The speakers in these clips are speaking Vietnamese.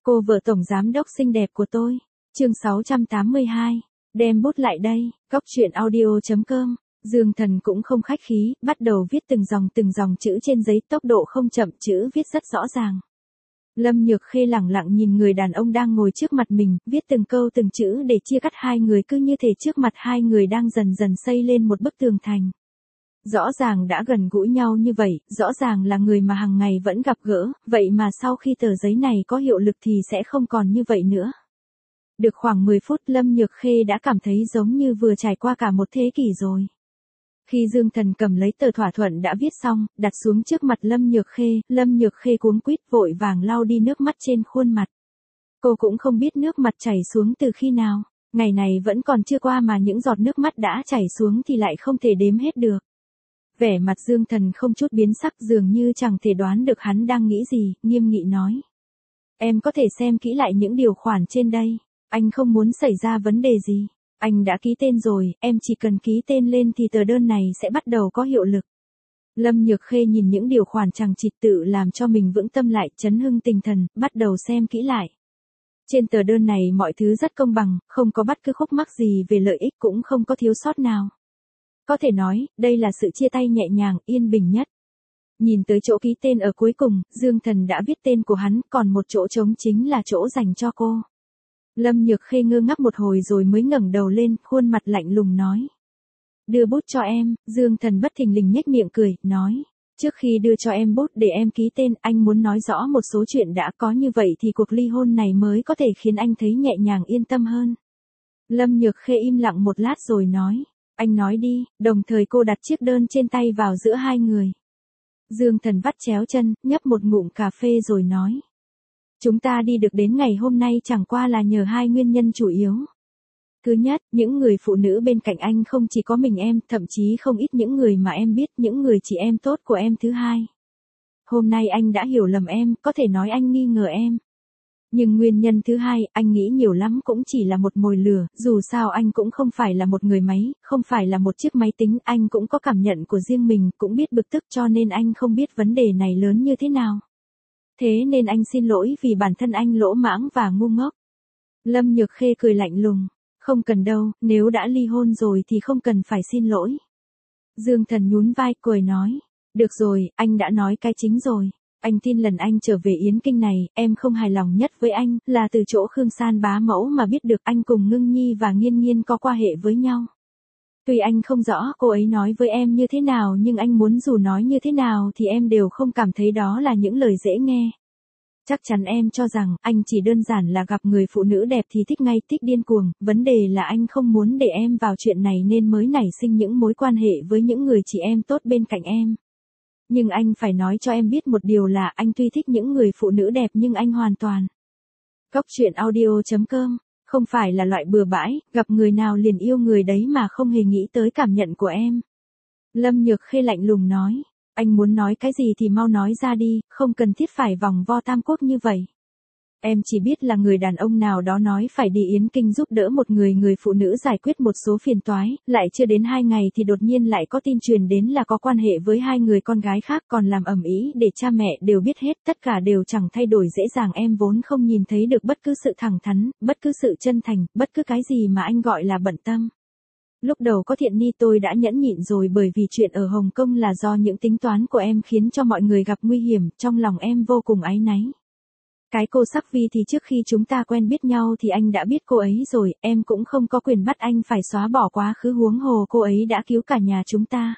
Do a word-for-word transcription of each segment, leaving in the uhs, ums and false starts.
Cô vợ tổng giám đốc xinh đẹp của tôi. Chương sáu trăm tám mươi hai. Đem bút lại đây. Góc truyện audio chấm com. Dương Thần cũng không khách khí, bắt đầu viết từng dòng từng dòng chữ trên giấy, tốc độ không chậm, chữ viết rất rõ ràng. Lâm Nhược Khê lẳng lặng nhìn người đàn ông đang ngồi trước mặt mình, viết từng câu từng chữ để chia cắt hai người, cứ như thể trước mặt hai người đang dần dần xây lên một bức tường thành. Rõ ràng đã gần gũi nhau như vậy, rõ ràng là người mà hàng ngày vẫn gặp gỡ, vậy mà sau khi tờ giấy này có hiệu lực thì sẽ không còn như vậy nữa. Được khoảng mười phút, Lâm Nhược Khê đã cảm thấy giống như vừa trải qua cả một thế kỷ rồi. Khi Dương Thần cầm lấy tờ thỏa thuận đã viết xong, đặt xuống trước mặt Lâm Nhược Khê, Lâm Nhược Khê cuống quýt vội vàng lau đi nước mắt trên khuôn mặt. Cô cũng không biết nước mặt chảy xuống từ khi nào, ngày này vẫn còn chưa qua mà những giọt nước mắt đã chảy xuống thì lại không thể đếm hết được. Vẻ mặt Dương Thần không chút biến sắc, dường như chẳng thể đoán được hắn đang nghĩ gì, nghiêm nghị nói. Em có thể xem kỹ lại những điều khoản trên đây, anh không muốn xảy ra vấn đề gì. Anh đã ký tên rồi, em chỉ cần ký tên lên thì tờ đơn này sẽ bắt đầu có hiệu lực. Lâm Nhược Khê nhìn những điều khoản chằng chịt tự làm cho mình vững tâm lại, chấn hưng tinh thần, bắt đầu xem kỹ lại. Trên tờ đơn này mọi thứ rất công bằng, không có bất cứ khúc mắc gì về lợi ích, cũng không có thiếu sót nào. Có thể nói, đây là sự chia tay nhẹ nhàng, yên bình nhất. Nhìn tới chỗ ký tên ở cuối cùng, Dương Thần đã viết tên của hắn, còn một chỗ trống chính là chỗ dành cho cô. Lâm Nhược Khê ngơ ngác một hồi rồi mới ngẩng đầu lên, khuôn mặt lạnh lùng nói. Đưa bút cho em. Dương Thần bất thình lình nhếch miệng cười, nói. Trước khi đưa cho em bút để em ký tên, anh muốn nói rõ một số chuyện đã, có như vậy thì cuộc ly hôn này mới có thể khiến anh thấy nhẹ nhàng yên tâm hơn. Lâm Nhược Khê im lặng một lát rồi nói. Anh nói đi, đồng thời cô đặt chiếc đơn trên tay vào giữa hai người. Dương Thần vắt chéo chân, nhấp một ngụm cà phê rồi nói. Chúng ta đi được đến ngày hôm nay chẳng qua là nhờ hai nguyên nhân chủ yếu. Thứ nhất, những người phụ nữ bên cạnh anh không chỉ có mình em, thậm chí không ít những người mà em biết, những người chị em tốt của em. Thứ hai, hôm nay anh đã hiểu lầm em, có thể nói anh nghi ngờ em. Nhưng nguyên nhân thứ hai, anh nghĩ nhiều lắm cũng chỉ là một mồi lửa, dù sao anh cũng không phải là một người máy, không phải là một chiếc máy tính, anh cũng có cảm nhận của riêng mình, cũng biết bực tức cho nên anh không biết vấn đề này lớn như thế nào. Thế nên anh xin lỗi vì bản thân anh lỗ mãng và ngu ngốc. Lâm Nhược Khê cười lạnh lùng. Không cần đâu, nếu đã ly hôn rồi thì không cần phải xin lỗi. Dương Thần nhún vai cười nói. Được rồi, anh đã nói cái chính rồi. Anh tin lần anh trở về Yến Kinh này, em không hài lòng nhất với anh, là từ chỗ Khương San bá mẫu mà biết được anh cùng Ngưng Nhi và Nghiên Nghiên có quan hệ với nhau. Tuy anh không rõ cô ấy nói với em như thế nào, nhưng anh muốn dù nói như thế nào thì em đều không cảm thấy đó là những lời dễ nghe. Chắc chắn em cho rằng anh chỉ đơn giản là gặp người phụ nữ đẹp thì thích ngay, thích điên cuồng, vấn đề là anh không muốn để em vào chuyện này nên mới nảy sinh những mối quan hệ với những người chị em tốt bên cạnh em. Nhưng anh phải nói cho em biết một điều là anh tuy thích những người phụ nữ đẹp nhưng anh hoàn toàn. Góc truyện audio chấm com. Không phải là loại bừa bãi, gặp người nào liền yêu người đấy mà không hề nghĩ tới cảm nhận của em. Lâm Nhược Khê lạnh lùng nói. Anh muốn nói cái gì thì mau nói ra đi, không cần thiết phải vòng vo tam quốc như vậy. Em chỉ biết là người đàn ông nào đó nói phải đi Yến Kinh giúp đỡ một người người phụ nữ giải quyết một số phiền toái, lại chưa đến hai ngày thì đột nhiên lại có tin truyền đến là có quan hệ với hai người con gái khác, còn làm ầm ĩ để cha mẹ đều biết hết, tất cả đều chẳng thay đổi dễ dàng. Em vốn không nhìn thấy được bất cứ sự thẳng thắn, bất cứ sự chân thành, bất cứ cái gì mà anh gọi là bận tâm. Lúc đầu có Thiện Ni tôi đã nhẫn nhịn rồi, bởi vì chuyện ở Hồng Kông là do những tính toán của em khiến cho mọi người gặp nguy hiểm, trong lòng em vô cùng áy náy. Cái cô Sắc Vi thì trước khi chúng ta quen biết nhau thì anh đã biết cô ấy rồi, em cũng không có quyền bắt anh phải xóa bỏ quá khứ, huống hồ cô ấy đã cứu cả nhà chúng ta.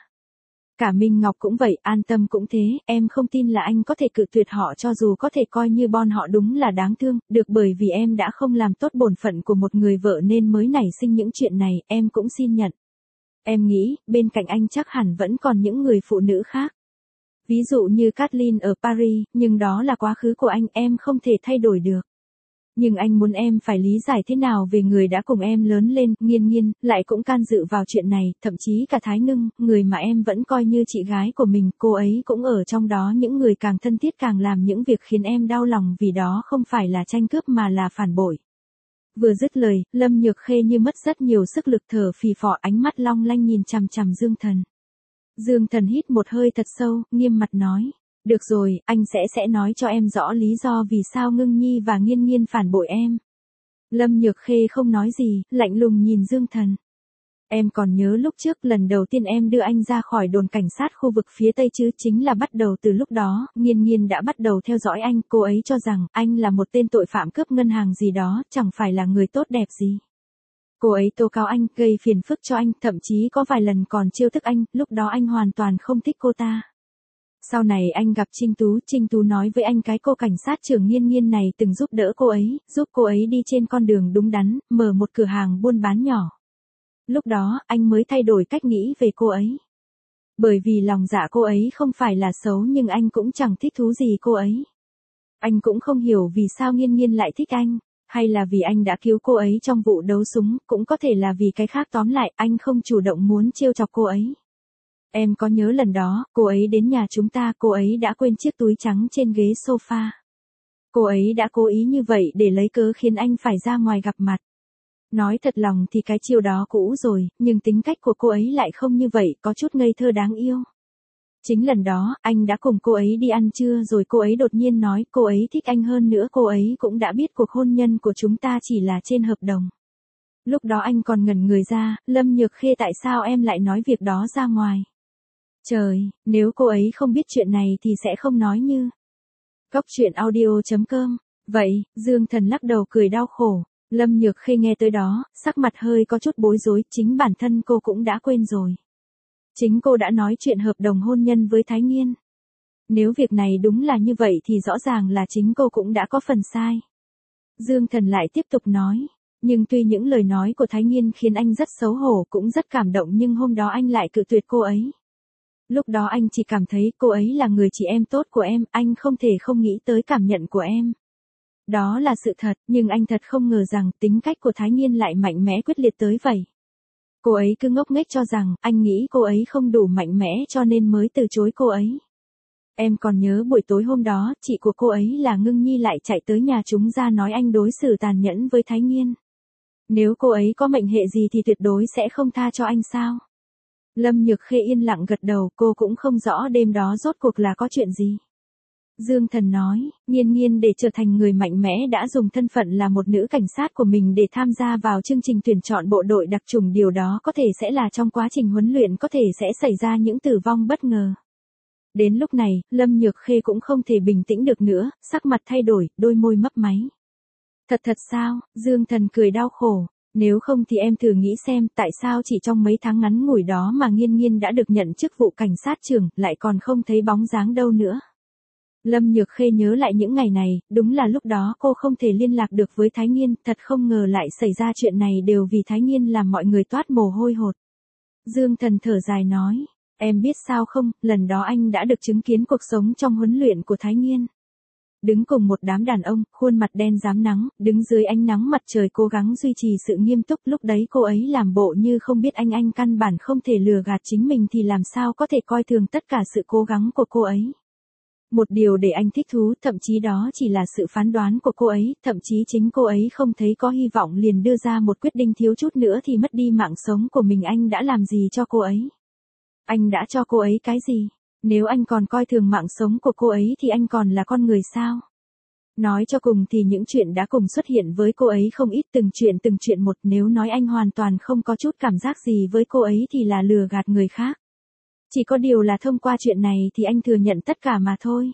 Cả Minh Ngọc cũng vậy, An Tâm cũng thế, em không tin là anh có thể cự tuyệt họ cho dù có thể coi như bọn họ đúng là đáng thương, được, bởi vì em đã không làm tốt bổn phận của một người vợ nên mới nảy sinh những chuyện này, em cũng xin nhận. Em nghĩ, bên cạnh anh chắc hẳn vẫn còn những người phụ nữ khác. Ví dụ như Kathleen ở Paris, nhưng đó là quá khứ của anh, em không thể thay đổi được. Nhưng anh muốn em phải lý giải thế nào về người đã cùng em lớn lên, Nghiên Nghiên, lại cũng can dự vào chuyện này, thậm chí cả Thái Ngưng, người mà em vẫn coi như chị gái của mình, cô ấy cũng ở trong đó. Những người càng thân thiết càng làm những việc khiến em đau lòng, vì đó không phải là tranh cướp mà là phản bội. Vừa dứt lời, Lâm Nhược Khê như mất rất nhiều sức lực, thở phì phò, ánh mắt long lanh nhìn chằm chằm Dương Thần. Dương Thần hít một hơi thật sâu, nghiêm mặt nói. Được rồi, anh sẽ sẽ nói cho em rõ lý do vì sao Ngưng Nhi và Nghiên Nghiên phản bội em. Lâm Nhược Khê không nói gì, lạnh lùng nhìn Dương Thần. Em còn nhớ lúc trước lần đầu tiên em đưa anh ra khỏi đồn cảnh sát khu vực phía Tây chứ, chính là bắt đầu từ lúc đó, Nghiên Nghiên đã bắt đầu theo dõi anh, cô ấy cho rằng anh là một tên tội phạm cướp ngân hàng gì đó, chẳng phải là người tốt đẹp gì. Cô ấy tố cáo anh, gây phiền phức cho anh, thậm chí có vài lần còn trêu tức anh, lúc đó anh hoàn toàn không thích cô ta. Sau này anh gặp Trinh Tú, Trinh Tú nói với anh cái cô cảnh sát trưởng Nghiên Nghiên này từng giúp đỡ cô ấy, giúp cô ấy đi trên con đường đúng đắn, mở một cửa hàng buôn bán nhỏ. Lúc đó, anh mới thay đổi cách nghĩ về cô ấy. Bởi vì lòng dạ cô ấy không phải là xấu nhưng anh cũng chẳng thích thú gì cô ấy. Anh cũng không hiểu vì sao Nghiên Nghiên lại thích anh, hay là vì anh đã cứu cô ấy trong vụ đấu súng, cũng có thể là vì cái khác, tóm lại, anh không chủ động muốn trêu chọc cô ấy. Em có nhớ lần đó, cô ấy đến nhà chúng ta, cô ấy đã quên chiếc túi trắng trên ghế sofa. Cô ấy đã cố ý như vậy để lấy cớ khiến anh phải ra ngoài gặp mặt. Nói thật lòng thì cái chiêu đó cũ rồi, nhưng tính cách của cô ấy lại không như vậy, có chút ngây thơ đáng yêu. Chính lần đó, anh đã cùng cô ấy đi ăn trưa rồi cô ấy đột nhiên nói cô ấy thích anh, hơn nữa cô ấy cũng đã biết cuộc hôn nhân của chúng ta chỉ là trên hợp đồng. Lúc đó anh còn ngẩn người ra, Lâm Nhược Khê, tại sao em lại nói việc đó ra ngoài? Trời, nếu cô ấy không biết chuyện này thì sẽ không nói như. Góc truyện audio chấm com. Vậy, Dương Thần lắc đầu cười đau khổ. Lâm Nhược Khê nghe tới đó, sắc mặt hơi có chút bối rối, chính bản thân cô cũng đã quên rồi. Chính cô đã nói chuyện hợp đồng hôn nhân với Thái Nghiên. Nếu việc này đúng là như vậy thì rõ ràng là chính cô cũng đã có phần sai. Dương Thần lại tiếp tục nói, nhưng tuy những lời nói của Thái Nghiên khiến anh rất xấu hổ, cũng rất cảm động, nhưng hôm đó anh lại cự tuyệt cô ấy. Lúc đó anh chỉ cảm thấy cô ấy là người chị em tốt của em, anh không thể không nghĩ tới cảm nhận của em. Đó là sự thật, nhưng anh thật không ngờ rằng tính cách của Thái Nghiên lại mạnh mẽ quyết liệt tới vậy. Cô ấy cứ ngốc nghếch cho rằng anh nghĩ cô ấy không đủ mạnh mẽ cho nên mới từ chối cô ấy. Em còn nhớ buổi tối hôm đó, chị của cô ấy là Ngưng Nhi lại chạy tới nhà chúng ra nói anh đối xử tàn nhẫn với Thái Nghiên. Nếu cô ấy có mệnh hệ gì thì tuyệt đối sẽ không tha cho anh sao? Lâm Nhược Khê yên lặng gật đầu, cô cũng không rõ đêm đó rốt cuộc là có chuyện gì. Dương Thần nói, Nghiên Nghiên để trở thành người mạnh mẽ đã dùng thân phận là một nữ cảnh sát của mình để tham gia vào chương trình tuyển chọn bộ đội đặc chủng, điều đó có thể sẽ là trong quá trình huấn luyện có thể sẽ xảy ra những tử vong bất ngờ. Đến lúc này, Lâm Nhược Khê cũng không thể bình tĩnh được nữa, sắc mặt thay đổi, đôi môi mấp máy. Thật thật sao? Dương Thần cười đau khổ. Nếu không thì em thử nghĩ xem, tại sao chỉ trong mấy tháng ngắn ngủi đó mà Nghiên Nghiên đã được nhận chức vụ cảnh sát trưởng, lại còn không thấy bóng dáng đâu nữa. Lâm Nhược Khê nhớ lại những ngày này, đúng là lúc đó cô không thể liên lạc được với Thái Nghiên, thật không ngờ lại xảy ra chuyện này đều vì Thái Nghiên làm mọi người toát mồ hôi hột. Dương Thần thở dài nói, em biết sao không, lần đó anh đã được chứng kiến cuộc sống trong huấn luyện của Thái Nghiên. Đứng cùng một đám đàn ông, khuôn mặt đen rám nắng, đứng dưới ánh nắng mặt trời cố gắng duy trì sự nghiêm túc, lúc đấy cô ấy làm bộ như không biết anh anh căn bản không thể lừa gạt chính mình thì làm sao có thể coi thường tất cả sự cố gắng của cô ấy. Một điều để anh thích thú, thậm chí đó chỉ là sự phán đoán của cô ấy, thậm chí chính cô ấy không thấy có hy vọng liền đưa ra một quyết định thiếu chút nữa thì mất đi mạng sống của mình. Anh đã làm gì cho cô ấy? Anh đã cho cô ấy cái gì? Nếu anh còn coi thường mạng sống của cô ấy thì anh còn là con người sao? Nói cho cùng thì những chuyện đã cùng xuất hiện với cô ấy không ít, từng chuyện từng chuyện một, nếu nói anh hoàn toàn không có chút cảm giác gì với cô ấy thì là lừa gạt người khác. Chỉ có điều là thông qua chuyện này thì anh thừa nhận tất cả mà thôi.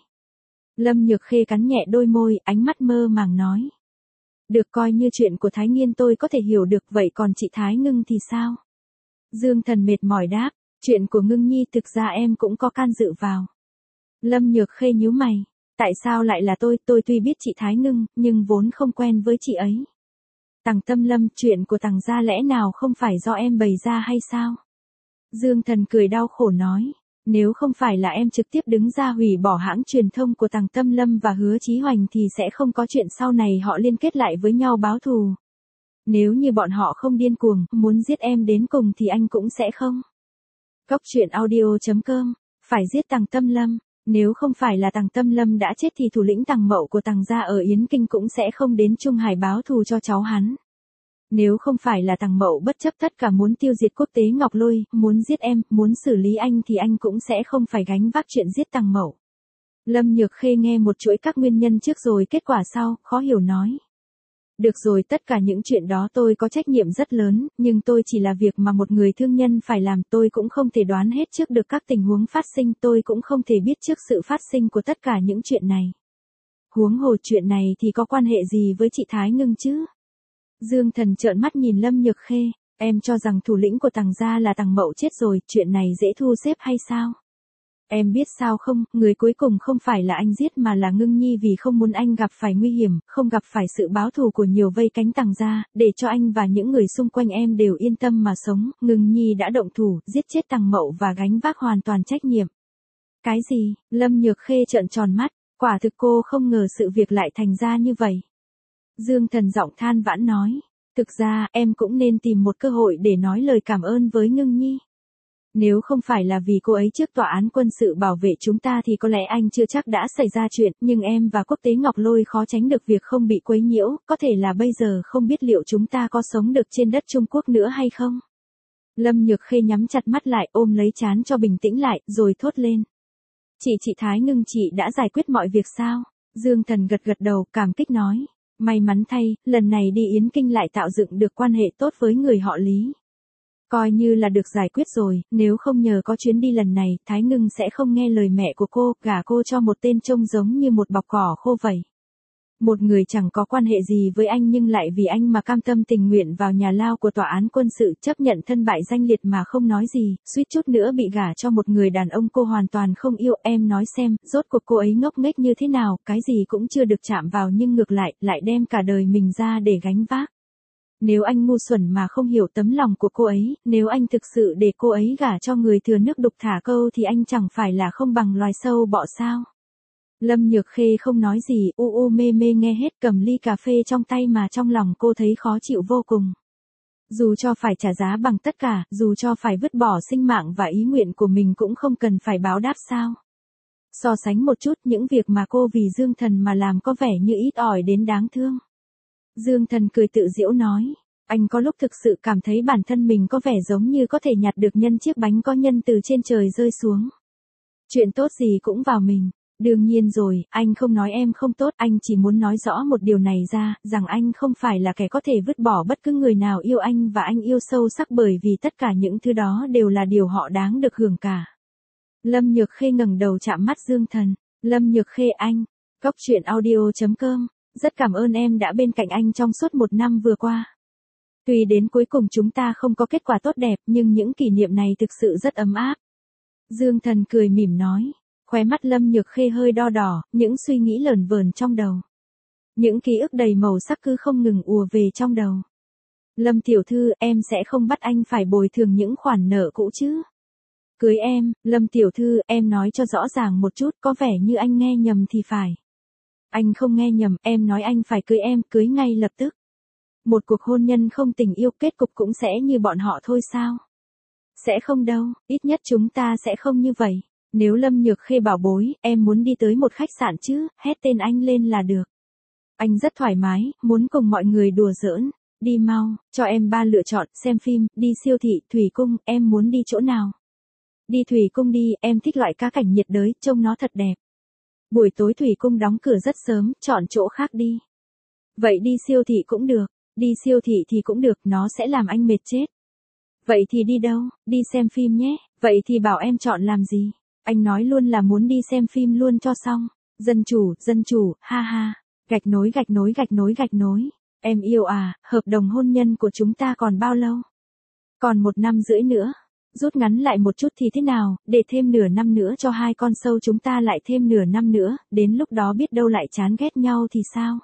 Lâm Nhược Khê cắn nhẹ đôi môi, ánh mắt mơ màng nói. Được, coi như chuyện của Thái Nghiên tôi có thể hiểu được, vậy còn chị Thái Ngưng thì sao? Dương Thần mệt mỏi đáp, chuyện của Ngưng Nhi thực ra em cũng có can dự vào. Lâm Nhược Khê nhíu mày, tại sao lại là tôi, tôi tuy biết chị Thái Ngưng, nhưng vốn không quen với chị ấy. Tằng Tâm Lâm, chuyện của Tằng gia lẽ nào không phải do em bày ra hay sao? Dương Thần cười đau khổ nói, nếu không phải là em trực tiếp đứng ra hủy bỏ hãng truyền thông của Tằng Tâm Lâm và Hứa Chí Hoành thì sẽ không có chuyện sau này họ liên kết lại với nhau báo thù. Nếu như bọn họ không điên cuồng, muốn giết em đến cùng thì anh cũng sẽ không. Góc truyện audio chấm com, phải giết Tằng Tâm Lâm, nếu không phải là Tằng Tâm Lâm đã chết thì thủ lĩnh Tằng Mậu của Tằng gia ở Yến Kinh cũng sẽ không đến Trung Hải báo thù cho cháu hắn. Nếu không phải là Tằng Mậu bất chấp tất cả muốn tiêu diệt Quốc Tế Ngọc Lôi, muốn giết em, muốn xử lý anh thì anh cũng sẽ không phải gánh vác chuyện giết Tằng Mậu. Lâm Nhược Khê nghe một chuỗi các nguyên nhân trước rồi kết quả sau, khó hiểu nói. Được rồi, tất cả những chuyện đó tôi có trách nhiệm rất lớn, nhưng tôi chỉ là việc mà một người thương nhân phải làm, tôi cũng không thể đoán hết trước được các tình huống phát sinh, tôi cũng không thể biết trước sự phát sinh của tất cả những chuyện này. Huống hồ chuyện này thì có quan hệ gì với chị Thái Ngưng chứ? Dương Thần trợn mắt nhìn Lâm Nhược Khê, em cho rằng thủ lĩnh của Tằng gia là Tằng Mậu chết rồi, chuyện này dễ thu xếp hay sao? Em biết sao không, người cuối cùng không phải là anh giết mà là Ngưng Nhi, vì không muốn anh gặp phải nguy hiểm, không gặp phải sự báo thù của nhiều vây cánh Tằng gia, để cho anh và những người xung quanh em đều yên tâm mà sống, Ngưng Nhi đã động thủ, giết chết Tằng Mậu và gánh vác hoàn toàn trách nhiệm. Cái gì? Lâm Nhược Khê trợn tròn mắt, quả thực cô không ngờ sự việc lại thành ra như vậy. Dương Thần giọng than vãn nói, thực ra em cũng nên tìm một cơ hội để nói lời cảm ơn với Ngưng Nhi. Nếu không phải là vì cô ấy trước tòa án quân sự bảo vệ chúng ta thì có lẽ anh chưa chắc đã xảy ra chuyện, nhưng em và Quốc tế Ngọc Lôi khó tránh được việc không bị quấy nhiễu, có thể là bây giờ không biết liệu chúng ta có sống được trên đất Trung Quốc nữa hay không. Lâm Nhược Khê nhắm chặt mắt lại, ôm lấy trán cho bình tĩnh lại, rồi thốt lên. Chị chị Thái Ngưng, chị đã giải quyết mọi việc sao? Dương Thần gật gật đầu, cảm kích nói. May mắn thay, lần này đi Yến Kinh lại tạo dựng được quan hệ tốt với người họ Lý. Coi như là được giải quyết rồi, nếu không nhờ có chuyến đi lần này, Thái Ngưng sẽ không nghe lời mẹ của cô, gả cô cho một tên trông giống như một bọc cỏ khô vậy. Một người chẳng có quan hệ gì với anh nhưng lại vì anh mà cam tâm tình nguyện vào nhà lao của tòa án quân sự, chấp nhận thân bại danh liệt mà không nói gì, suýt chút nữa bị gả cho một người đàn ông cô hoàn toàn không yêu. Em nói xem, rốt cuộc cô ấy ngốc nghếch như thế nào, cái gì cũng chưa được chạm vào nhưng ngược lại, lại đem cả đời mình ra để gánh vác. Nếu anh ngu xuẩn mà không hiểu tấm lòng của cô ấy, nếu anh thực sự để cô ấy gả cho người thừa nước đục thả câu thì anh chẳng phải là không bằng loài sâu bọ sao. Lâm Nhược Khê không nói gì, u u mê mê nghe hết, cầm ly cà phê trong tay mà trong lòng cô thấy khó chịu vô cùng. Dù cho phải trả giá bằng tất cả, dù cho phải vứt bỏ sinh mạng và ý nguyện của mình cũng không cần phải báo đáp sao. So sánh một chút, những việc mà cô vì Dương Thần mà làm có vẻ như ít ỏi đến đáng thương. Dương Thần cười tự giễu nói, anh có lúc thực sự cảm thấy bản thân mình có vẻ giống như có thể nhặt được nhân chiếc bánh có nhân từ trên trời rơi xuống. Chuyện tốt gì cũng vào mình. Đương nhiên rồi, anh không nói em không tốt, anh chỉ muốn nói rõ một điều này ra, rằng anh không phải là kẻ có thể vứt bỏ bất cứ người nào yêu anh và anh yêu sâu sắc, bởi vì tất cả những thứ đó đều là điều họ đáng được hưởng cả. Lâm Nhược Khê ngẩng đầu chạm mắt Dương Thần. Lâm Nhược Khê anh, Cóc Truyện Audio chấm com, rất cảm ơn em đã bên cạnh anh trong suốt một năm vừa qua. Tuy đến cuối cùng chúng ta không có kết quả tốt đẹp nhưng những kỷ niệm này thực sự rất ấm áp. Dương Thần cười mỉm nói. Khóe mắt Lâm Nhược Khê hơi đo đỏ, những suy nghĩ lởn vởn trong đầu. Những ký ức đầy màu sắc cứ không ngừng ùa về trong đầu. Lâm tiểu thư, em sẽ không bắt anh phải bồi thường những khoản nợ cũ chứ? Cưới em, Lâm tiểu thư, em nói cho rõ ràng một chút, có vẻ như anh nghe nhầm thì phải. Anh không nghe nhầm, em nói anh phải cưới em, cưới ngay lập tức. Một cuộc hôn nhân không tình yêu kết cục cũng sẽ như bọn họ thôi sao? Sẽ không đâu, ít nhất chúng ta sẽ không như vậy. Nếu Lâm Nhược Khê bảo bối, em muốn đi tới một khách sạn chứ, hét tên anh lên là được. Anh rất thoải mái, muốn cùng mọi người đùa giỡn. Đi mau, cho em ba lựa chọn, xem phim, đi siêu thị, thủy cung, em muốn đi chỗ nào? Đi thủy cung đi, em thích loại cá cảnh nhiệt đới, trông nó thật đẹp. Buổi tối thủy cung đóng cửa rất sớm, chọn chỗ khác đi. Vậy đi siêu thị cũng được, đi siêu thị thì cũng được, nó sẽ làm anh mệt chết. Vậy thì đi đâu, đi xem phim nhé, vậy thì bảo em chọn làm gì? Anh nói luôn là muốn đi xem phim luôn cho xong. Dân chủ, dân chủ, ha ha. Gạch nối gạch nối gạch nối gạch nối. Em yêu à, hợp đồng hôn nhân của chúng ta còn bao lâu? Còn một năm rưỡi nữa. Rút ngắn lại một chút thì thế nào, để thêm nửa năm nữa cho hai con sâu chúng ta lại thêm nửa năm nữa, đến lúc đó biết đâu lại chán ghét nhau thì sao?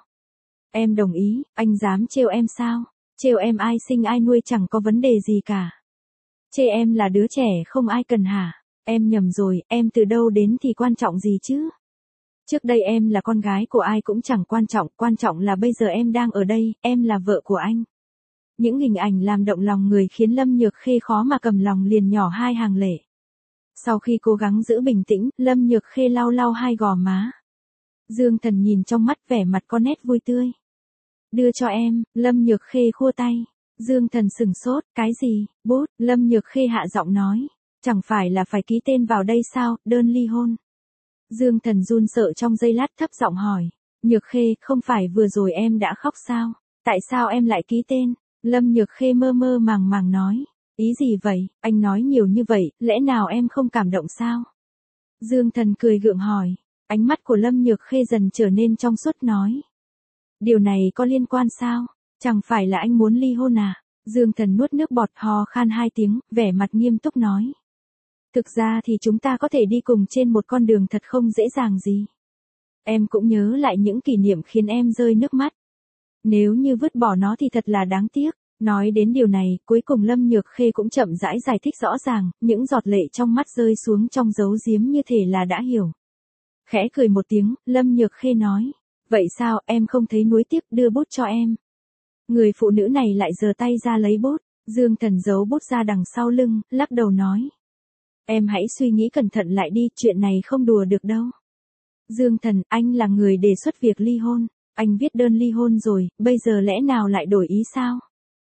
Em đồng ý, anh dám trêu em sao? Trêu em ai sinh ai nuôi chẳng có vấn đề gì cả. Chê em là đứa trẻ không ai cần hả? Em nhầm rồi, em từ đâu đến thì quan trọng gì chứ? Trước đây em là con gái của ai cũng chẳng quan trọng, quan trọng là bây giờ em đang ở đây, em là vợ của anh. Những hình ảnh làm động lòng người khiến Lâm Nhược Khê khó mà cầm lòng liền nhỏ hai hàng lệ. Sau khi cố gắng giữ bình tĩnh, Lâm Nhược Khê lau lau hai gò má. Dương Thần nhìn trong mắt vẻ mặt có nét vui tươi. Đưa cho em, Lâm Nhược Khê khua tay. Dương Thần sừng sốt, cái gì, bút, Lâm Nhược Khê hạ giọng nói. Chẳng phải là phải ký tên vào đây sao, đơn ly hôn. Dương Thần run sợ trong giây lát thấp giọng hỏi. Nhược Khê, không phải vừa rồi em đã khóc sao? Tại sao em lại ký tên? Lâm Nhược Khê mơ mơ màng màng nói. Ý gì vậy, anh nói nhiều như vậy, lẽ nào em không cảm động sao? Dương Thần cười gượng hỏi. Ánh mắt của Lâm Nhược Khê dần trở nên trong suốt nói. Điều này có liên quan sao? Chẳng phải là anh muốn ly hôn à? Dương Thần nuốt nước bọt hò khan hai tiếng, vẻ mặt nghiêm túc nói. Thực ra thì chúng ta có thể đi cùng trên một con đường thật không dễ dàng gì. Em cũng nhớ lại những kỷ niệm khiến em rơi nước mắt. Nếu như vứt bỏ nó thì thật là đáng tiếc. Nói đến điều này, cuối cùng Lâm Nhược Khê cũng chậm rãi giải thích rõ ràng, những giọt lệ trong mắt rơi xuống trong dấu diếm như thể là đã hiểu. Khẽ cười một tiếng, Lâm Nhược Khê nói. Vậy sao, em không thấy nuối tiếc, đưa bút cho em. Người phụ nữ này lại giơ tay ra lấy bút. Dương Thần giấu bút ra đằng sau lưng, lắc đầu nói. Em hãy suy nghĩ cẩn thận lại đi, chuyện này không đùa được đâu. Dương Thần, anh là người đề xuất việc ly hôn. Anh viết đơn ly hôn rồi, bây giờ lẽ nào lại đổi ý sao?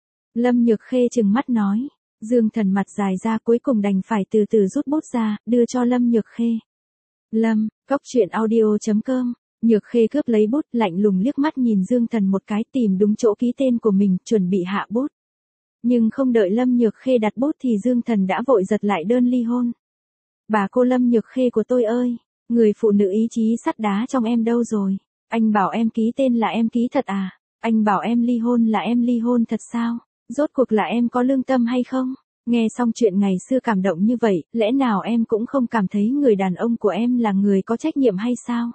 Lâm Nhược Khê trừng mắt nói. Dương Thần mặt dài ra cuối cùng đành phải từ từ rút bút ra, đưa cho Lâm Nhược Khê. Lâm, góc truyện audio chấm com. Nhược Khê cướp lấy bút, lạnh lùng liếc mắt nhìn Dương Thần một cái, tìm đúng chỗ ký tên của mình, chuẩn bị hạ bút. Nhưng không đợi Lâm Nhược Khê đặt bút thì Dương Thần đã vội giật lại đơn ly hôn. Bà cô Lâm Nhược Khê của tôi ơi, người phụ nữ ý chí sắt đá trong em đâu rồi? Anh bảo em ký tên là em ký thật à? Anh bảo em ly hôn là em ly hôn thật sao? Rốt cuộc là em có lương tâm hay không? Nghe xong chuyện ngày xưa cảm động như vậy, lẽ nào em cũng không cảm thấy người đàn ông của em là người có trách nhiệm hay sao?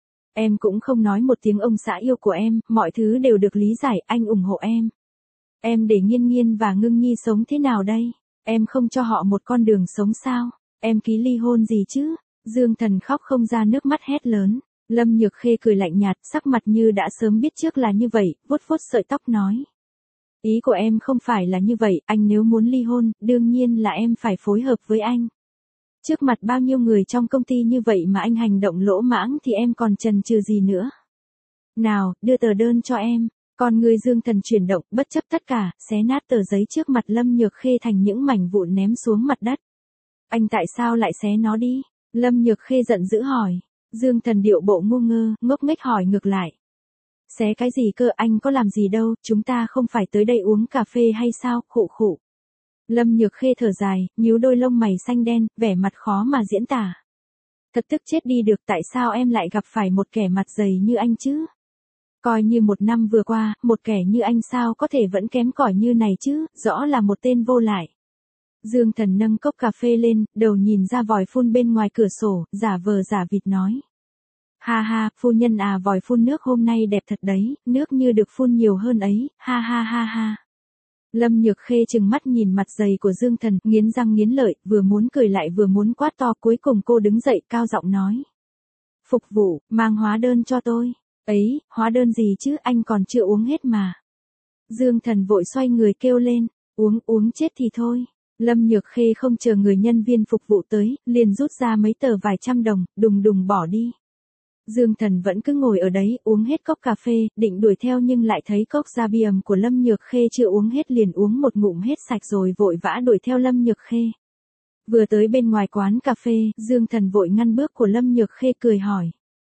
Em cũng không nói một tiếng ông xã yêu của em, mọi thứ đều được lý giải, anh ủng hộ em. Em để Nghiên Nghiên và Ngưng Nhi sống thế nào đây? Em không cho họ một con đường sống sao? Em ký ly hôn gì chứ? Dương Thần khóc không ra nước mắt hét lớn. Lâm Nhược Khê cười lạnh nhạt, sắc mặt như đã sớm biết trước là như vậy, vuốt vuốt sợi tóc nói. Ý của em không phải là như vậy, anh nếu muốn ly hôn, đương nhiên là em phải phối hợp với anh. Trước mặt bao nhiêu người trong công ty như vậy mà anh hành động lỗ mãng thì em còn chần chừ gì nữa. Nào, đưa tờ đơn cho em. Còn người Dương Thần chuyển động, bất chấp tất cả, xé nát tờ giấy trước mặt Lâm Nhược Khê thành những mảnh vụn ném xuống mặt đất. Anh tại sao lại xé nó đi? Lâm Nhược Khê giận dữ hỏi. Dương Thần điệu bộ ngu ngơ, ngốc nghếch hỏi ngược lại. Xé cái gì cơ, anh có làm gì đâu, chúng ta không phải tới đây uống cà phê hay sao, khụ khụ. Lâm Nhược Khê thở dài, nhíu đôi lông mày xanh đen, vẻ mặt khó mà diễn tả. Thật tức chết đi được, tại sao em lại gặp phải một kẻ mặt dày như anh chứ? Coi như một năm vừa qua, một kẻ như anh sao có thể vẫn kém cỏi như này chứ, rõ là một tên vô lại. Dương Thần nâng cốc cà phê lên, đầu nhìn ra vòi phun bên ngoài cửa sổ, giả vờ giả vịt nói. Ha ha, phu nhân à, vòi phun nước hôm nay đẹp thật đấy, nước như được phun nhiều hơn ấy, ha ha ha ha. Lâm Nhược Khê trừng mắt nhìn mặt dày của Dương Thần, nghiến răng nghiến lợi, vừa muốn cười lại vừa muốn quát to, cuối cùng cô đứng dậy, cao giọng nói. Phục vụ, mang hóa đơn cho tôi. Ấy, hóa đơn gì chứ, anh còn chưa uống hết mà. Dương Thần vội xoay người kêu lên, uống uống chết thì thôi. Lâm Nhược Khê không chờ người nhân viên phục vụ tới, liền rút ra mấy tờ vài trăm đồng, đùng đùng bỏ đi. Dương Thần vẫn cứ ngồi ở đấy, uống hết cốc cà phê, định đuổi theo nhưng lại thấy cốc Zabium của Lâm Nhược Khê chưa uống hết liền uống một ngụm hết sạch rồi vội vã đuổi theo Lâm Nhược Khê. Vừa tới bên ngoài quán cà phê, Dương Thần vội ngăn bước của Lâm Nhược Khê cười hỏi.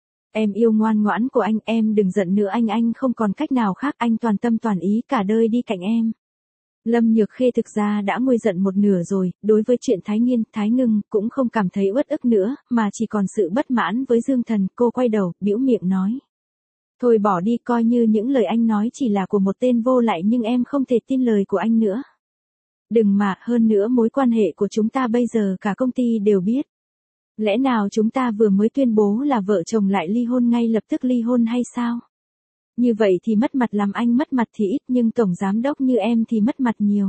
Em yêu ngoan ngoãn của anh, em đừng giận nữa anh anh không còn cách nào khác, anh toàn tâm toàn ý cả đời đi cạnh em. Lâm Nhược Khê thực ra đã nguôi giận một nửa rồi, đối với chuyện Thái Nghiên, Thái Ngưng cũng không cảm thấy uất ức nữa, mà chỉ còn sự bất mãn với Dương Thần, cô quay đầu, bĩu miệng nói. Thôi bỏ đi, coi như những lời anh nói chỉ là của một tên vô lại nhưng em không thể tin lời của anh nữa. Đừng mà, hơn nữa mối quan hệ của chúng ta bây giờ cả công ty đều biết. Lẽ nào chúng ta vừa mới tuyên bố là vợ chồng lại ly hôn ngay lập tức ly hôn hay sao? Như vậy thì mất mặt, làm anh mất mặt thì ít nhưng tổng giám đốc như em thì mất mặt nhiều.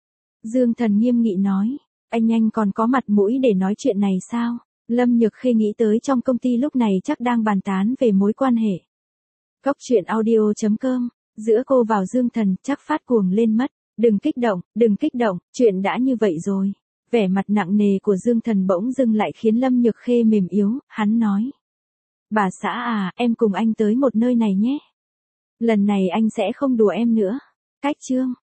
Dương Thần nghiêm nghị nói, anh nhanh còn có mặt mũi để nói chuyện này sao? Lâm Nhược Khê nghĩ tới trong công ty lúc này chắc đang bàn tán về mối quan hệ. Góc truyện audio chấm com, giữa cô vào Dương Thần chắc phát cuồng lên mất, đừng kích động, đừng kích động, chuyện đã như vậy rồi. Vẻ mặt nặng nề của Dương Thần bỗng dưng lại khiến Lâm Nhược Khê mềm yếu, hắn nói. Bà xã à, em cùng anh tới một nơi này nhé. Lần này anh sẽ không đùa em nữa. Cách chương.